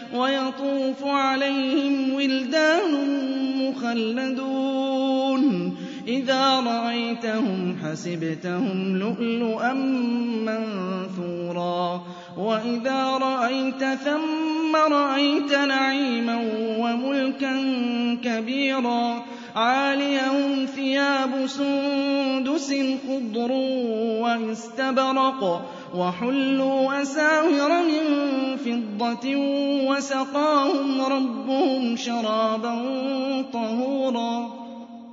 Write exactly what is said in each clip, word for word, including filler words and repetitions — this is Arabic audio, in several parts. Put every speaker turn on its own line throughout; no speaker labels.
ويطوف عليهم ولدان مخلدون إذا رأيتهم حسبتهم لؤلؤا منثورا وإذا رأيت ثم رأيت نعيما وملكا كبيرا عاليهم ثياب سندس خضر واستبرق وحلوا أساور من فضة وسقاهم ربهم شرابا طهورا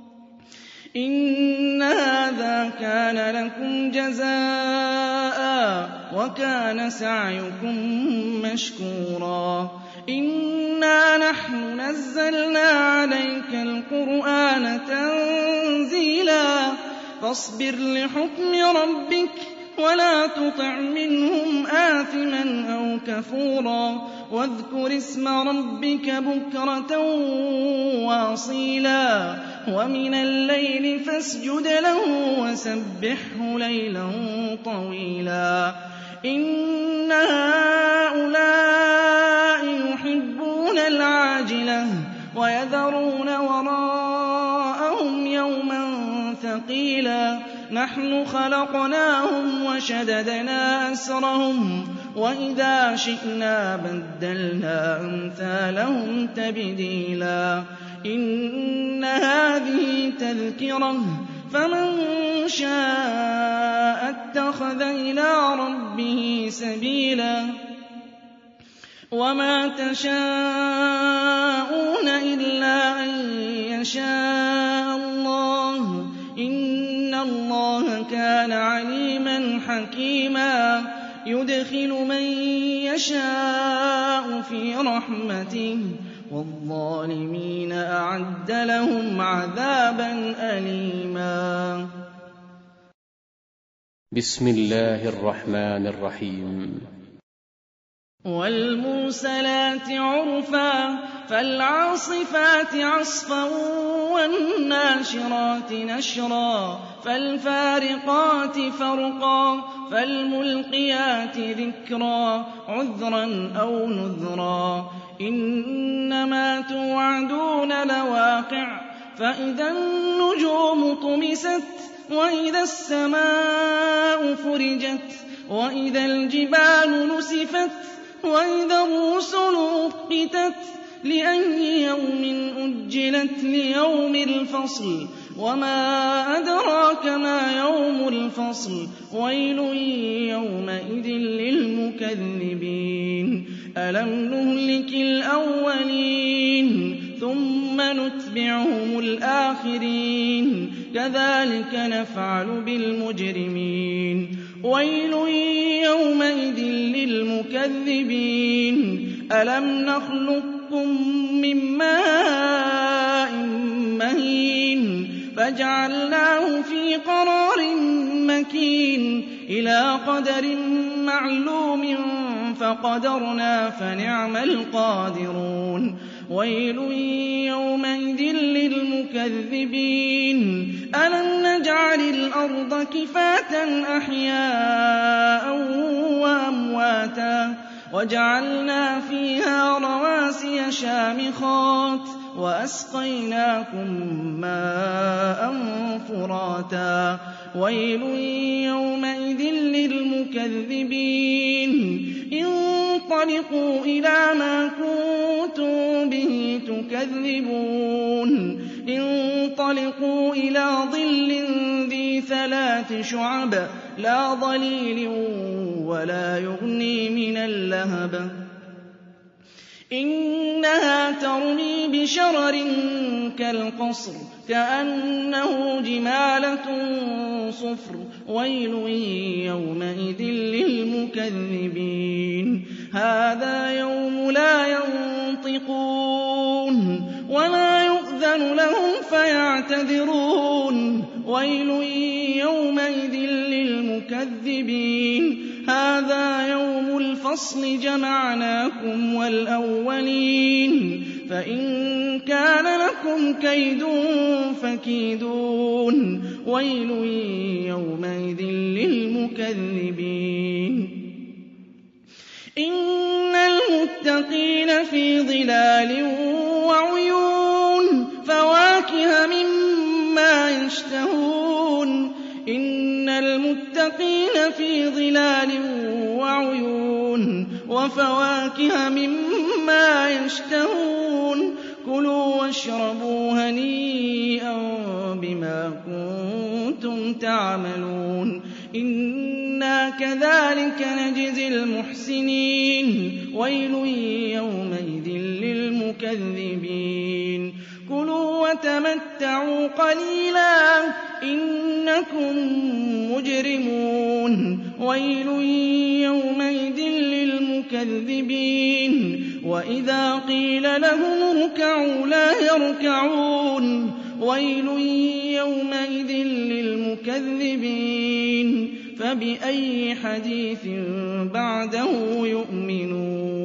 إن هذا كان لكم جزاء وكان سعيكم مشكورا إنا نحن نزلنا عليك القرآن تنزيلا فاصبر لحكم ربك ولا تطع منهم آثما أو كفورا واذكر اسم ربك بكرة وأصيلا ومن الليل فاسجد له وسبحه ليلا طويلا إن هؤلاء يحبون العاجلة ويذرون وراءهم يوما ثقيلا نحن خلقناهم وشددنا أسرهم وإذا شئنا بدلنا أمثالهم تبديلا إن هذه تذكرة فمن شاء اتخذ إلى ربه سبيلا وما تشاءون إلا أن يشاء الله إن الله كان عليما حكيما يدخل من يشاء في رحمته والظالمين أعد لهم عذابا أليما
بسم الله الرحمن الرحيم
والمرسلات عرفا فالعاصفات عصفا والناشرات نشرا فالفارقات فرقا فالملقيات ذكرا عذرا أو نذرا إنما توعدون لواقع فإذا النجوم طمست وإذا السماء فرجت وإذا الجبال نسفت وإذا الرسل أقتت لأي يوم أجلت ليوم الفصل وما أدراك ما يوم الفصل ويل يومئذ للمكذبين ألم نهلك الأولين ثم نتبعهم الآخرين كذلك نفعل بالمجرمين ويل يومئذ للمكذبين ألم نخلقكم من ماء مهين فجعلناه في قرار مكين إلى قدر معلوم فقدرنا فنعم القادرون ويل يومئذ للمكذبين ألم نجعل الأرض كفاة أحياء وأمواتا وجعلنا فيها رواسي شامخات وأسقيناكم ماء فراتا ويل يومئذ للمكذبين انطلقوا إلى ما كنتم به تكذبون انطلقوا إلى ظل ذي ثلاث شعب لا ظليل ولا يغني من اللهب إنها ترمي بشرر كالقصر كأنه جمالة صفر ويل يومئذ للمكذبين هذا يوم لا ينطقون ولا يؤذن لهم فيعتذرون ويل يومئذ للمكذبين هذا يوم الفصل جمعناكم والأولين فإن كان لكم كيد فكيدون ويل يومئذ للمكذبين إن الْمُتَّقِينَ فِي ظِلَالٍ وَعُيُونٍ فَوَاكِهَ مِمَّا يَشْتَهُونَ إِنَّ الْمُتَّقِينَ فِي ظِلَالٍ وَعُيُونٍ وَفَوَاكِهَ مِمَّا يَشْتَهُونَ كُلُوا وَاشْرَبُوا هَنِيئًا بِمَا كُنتُمْ تَعْمَلُونَ إِنَّا كَذَٰلِكَ نَجْزِي الْمُحْسِنِينَ وَيْلٌ يَوْمَئِذٍ لِّلْمُكَذِّبِينَ كُلُوا وَتَمَتَّعُوا قَلِيلًا إِنَّكُم مُّجْرِمُونَ وَيْلٌ يَوْمَئِذٍ لِّلْمُكَذِّبِينَ وَإِذَا قِيلَ لَهُمُ ارْكَعُوا لَا يَرْكَعُونَ وَيْلٌ يَوْمَئِذٍ لِّلْمُكَذِّبِينَ فَبِأَيِّ حَدِيثٍ بَعْدَهُ يُؤْمِنُونَ